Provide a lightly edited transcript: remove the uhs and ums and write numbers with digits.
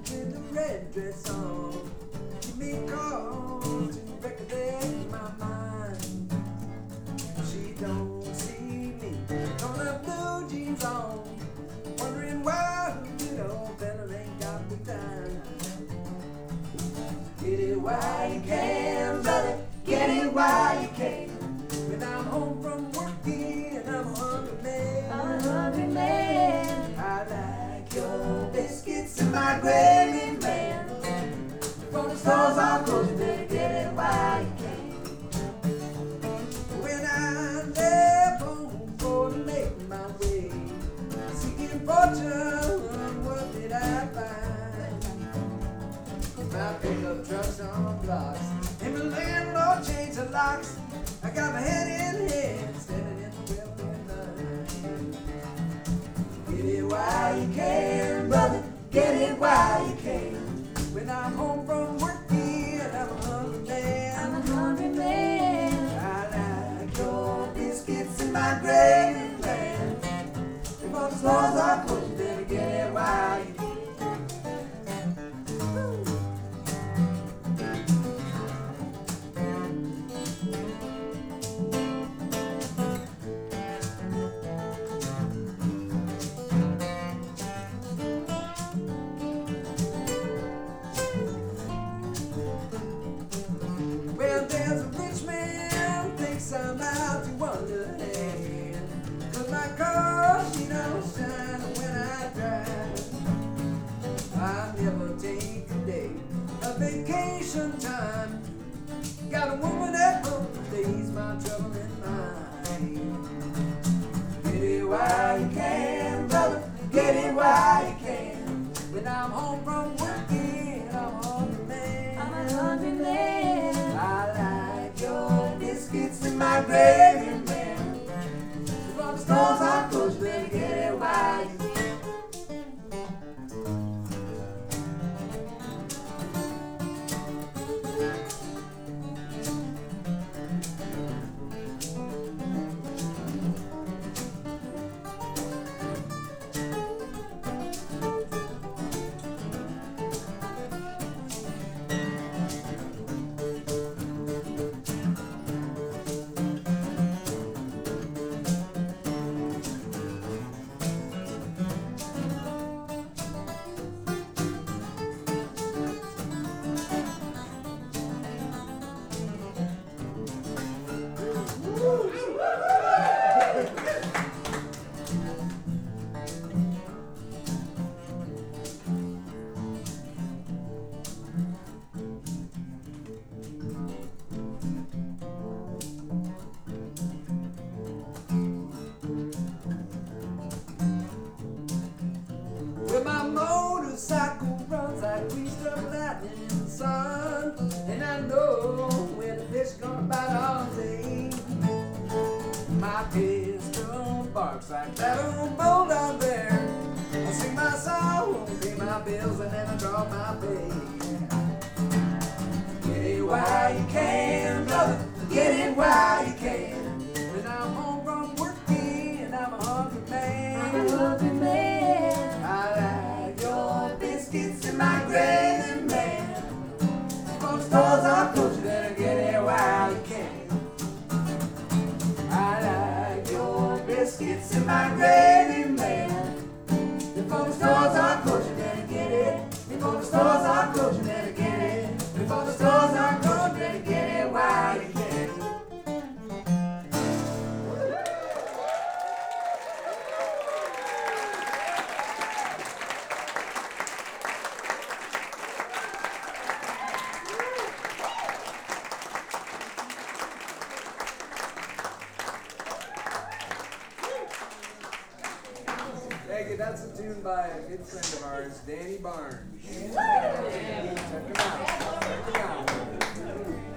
with the red dress on. Give me cause to recollect my mind. She don't see me, don't have blue jeans on, wondering why the good old fella ain't got the time. Get it while you can, brother, get it while you can. When I'm home from working and I'm a hungry man, I'm a hungry man. I like your biscuits and my gravy, man. Before the stores are closed, you better get it while you can. When I left home for to make my way, seeking fortune, what did I find? My pickup trucks on blocks, and the landlord changed the locks. I got my head in hand, standing in the railway line. Get it while you can, brother, get it while you can. When I'm home from working, I'm a hungry man. I'm a hungry man. I like your biscuits and my gravy, man. Before the stores are closed, you better get it while you can. Well, there's a rich man thinks I'm out to Wonderland, 'cause my car, she don't shine when I drive. I never take a day of vacation time. Got a woman at home to ease my troubling mind. Get it while you can, brother, get it while you can. When I'm home from working, I'm a hungry man. I'm a hungry man. I like your biscuits and my gravy, man. Before the stores are closed, you better get it while you can. Well, my motorcycle runs like greased up lightning in the sun, and I know when the fish gonna bite all day. My pistol barks like that old bulldog there. I sing my song, pay my bills, and then I draw my pay. Get it while you can, brother, get it while you can. When I'm home from working, and I'm a hungry man. I'm a hungry man. I like your biscuits and my gravy, man. Before the stores are closed, you better get it while you can. I like your biscuits and my gravy, man. Before the stores are closed, you better get it. Before the stores are closed, you better get it. Before the stores are closed, you better get it while you can. Thank you. That's a tune by a good friend of ours, Danny Barnes. Check him out. Check him out.